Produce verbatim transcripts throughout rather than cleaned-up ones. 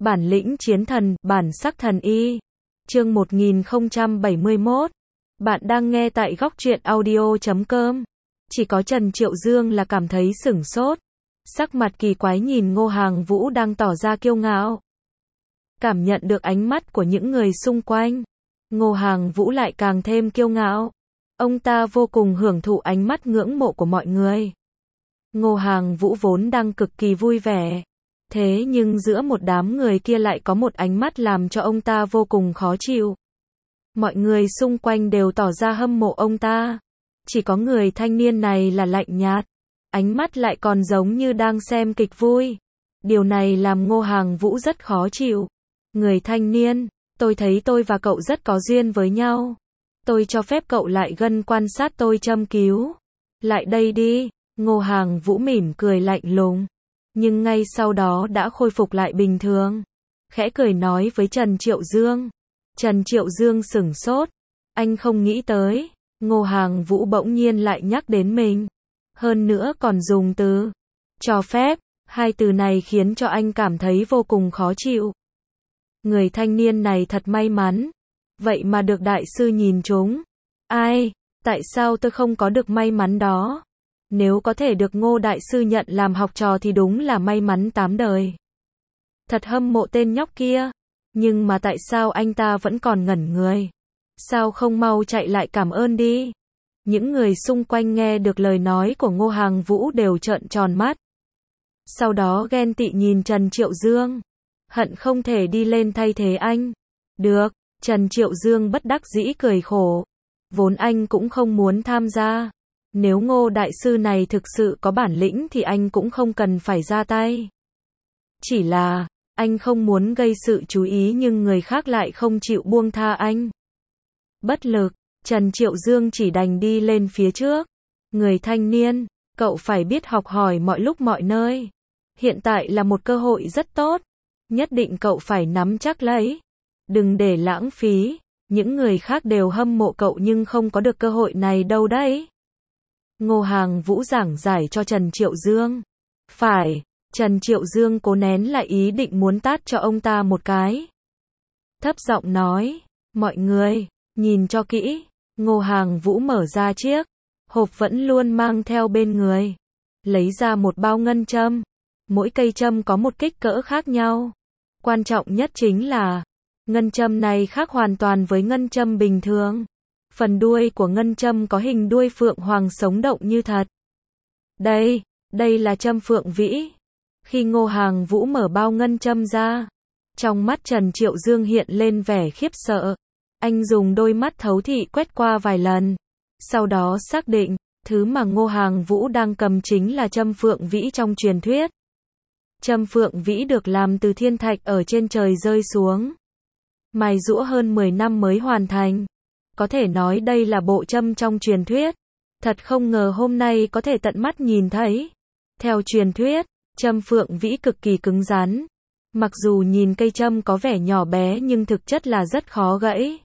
Bản lĩnh chiến thần, bản sắc thần y. Chương một nghìn không trăm bảy mươi mốt. Bạn đang nghe tại góc truyện audio chấm com. Chỉ có Trần Triệu Dương là cảm thấy sửng sốt. Sắc mặt kỳ quái nhìn Ngô Hàng Vũ đang tỏ ra kiêu ngạo. Cảm nhận được ánh mắt của những người xung quanh, Ngô Hàng Vũ lại càng thêm kiêu ngạo. Ông ta vô cùng hưởng thụ ánh mắt ngưỡng mộ của mọi người. Ngô Hàng Vũ vốn đang cực kỳ vui vẻ. Thế nhưng giữa một đám người kia lại có một ánh mắt làm cho ông ta vô cùng khó chịu. Mọi người xung quanh đều tỏ ra hâm mộ ông ta. Chỉ có người thanh niên này là lạnh nhạt. Ánh mắt lại còn giống như đang xem kịch vui. Điều này làm Ngô Hàng Vũ rất khó chịu. Người thanh niên, tôi thấy tôi và cậu rất có duyên với nhau. Tôi cho phép cậu lại gần quan sát tôi châm cứu. Lại đây đi. Ngô Hàng Vũ mỉm cười lạnh lùng. Nhưng ngay sau đó đã khôi phục lại bình thường. Khẽ cười nói với Trần Triệu Dương. Trần Triệu Dương sửng sốt. Anh không nghĩ tới, Ngô Hàng Vũ bỗng nhiên lại nhắc đến mình. Hơn nữa còn dùng từ cho phép. Hai từ này khiến cho anh cảm thấy vô cùng khó chịu. Người thanh niên này thật may mắn. Vậy mà được đại sư nhìn trúng. Ai, tại sao tôi không có được may mắn đó? Nếu có thể được Ngô đại sư nhận làm học trò thì đúng là may mắn tám đời. Thật hâm mộ tên nhóc kia. Nhưng mà tại sao anh ta vẫn còn ngẩn người? Sao không mau chạy lại cảm ơn đi? Những người xung quanh nghe được lời nói của Ngô Hàng Vũ đều trợn tròn mắt. Sau đó ghen tị nhìn Trần Triệu Dương. Hận không thể đi lên thay thế anh. Được, Trần Triệu Dương bất đắc dĩ cười khổ. Vốn anh cũng không muốn tham gia. Nếu Ngô đại sư này thực sự có bản lĩnh thì anh cũng không cần phải ra tay. Chỉ là, anh không muốn gây sự chú ý nhưng người khác lại không chịu buông tha anh. Bất lực, Trần Triệu Dương chỉ đành đi lên phía trước. Người thanh niên, cậu phải biết học hỏi mọi lúc mọi nơi. Hiện tại là một cơ hội rất tốt. Nhất định cậu phải nắm chắc lấy. Đừng để lãng phí. Những người khác đều hâm mộ cậu nhưng không có được cơ hội này đâu đấy. Ngô Hàng Vũ giảng giải cho Trần Triệu Dương. Phải, Trần Triệu Dương cố nén lại ý định muốn tát cho ông ta một cái. Thấp giọng nói, mọi người, nhìn cho kỹ. Ngô Hàng Vũ mở ra chiếc hộp vẫn luôn mang theo bên người. Lấy ra một bao ngân châm. Mỗi cây châm có một kích cỡ khác nhau. Quan trọng nhất chính là, ngân châm này khác hoàn toàn với ngân châm bình thường. Phần đuôi của ngân châm có hình đuôi phượng hoàng sống động như thật. Đây, đây là châm phượng vĩ. Khi Ngô Hàng Vũ mở bao ngân châm ra, trong mắt Trần Triệu Dương hiện lên vẻ khiếp sợ. Anh dùng đôi mắt thấu thị quét qua vài lần. Sau đó xác định, thứ mà Ngô Hàng Vũ đang cầm chính là châm phượng vĩ trong truyền thuyết. Châm phượng vĩ được làm từ thiên thạch ở trên trời rơi xuống. Mài giũa hơn mười năm mới hoàn thành. Có thể nói đây là bộ châm trong truyền thuyết. Thật không ngờ hôm nay có thể tận mắt nhìn thấy. Theo truyền thuyết, châm phượng vĩ cực kỳ cứng rắn. Mặc dù nhìn cây châm có vẻ nhỏ bé nhưng thực chất là rất khó gãy.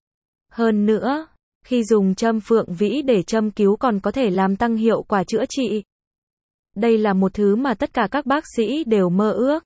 Hơn nữa, khi dùng châm phượng vĩ để châm cứu còn có thể làm tăng hiệu quả chữa trị. Đây là một thứ mà tất cả các bác sĩ đều mơ ước.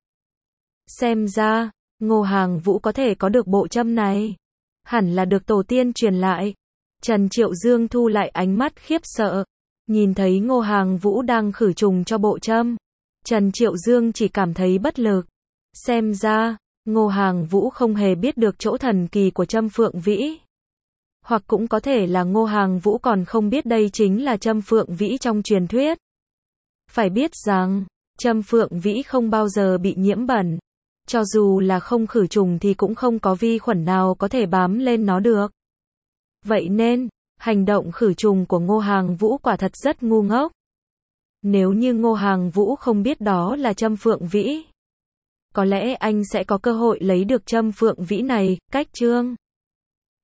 Xem ra, Ngô Hàng Vũ có thể có được bộ châm này. Hẳn là được tổ tiên truyền lại. Trần Triệu Dương thu lại ánh mắt khiếp sợ. Nhìn thấy Ngô Hàng Vũ đang khử trùng cho bộ châm. Trần Triệu Dương chỉ cảm thấy bất lực. Xem ra, Ngô Hàng Vũ không hề biết được chỗ thần kỳ của châm phượng vĩ. Hoặc cũng có thể là Ngô Hàng Vũ còn không biết đây chính là châm phượng vĩ trong truyền thuyết. Phải biết rằng, châm phượng vĩ không bao giờ bị nhiễm bẩn. Cho dù là không khử trùng thì cũng không có vi khuẩn nào có thể bám lên nó được. Vậy nên, hành động khử trùng của Ngô Hàng Vũ quả thật rất ngu ngốc. Nếu như Ngô Hàng Vũ không biết đó là châm phượng vĩ, có lẽ anh sẽ có cơ hội lấy được châm phượng vĩ này. Cách chương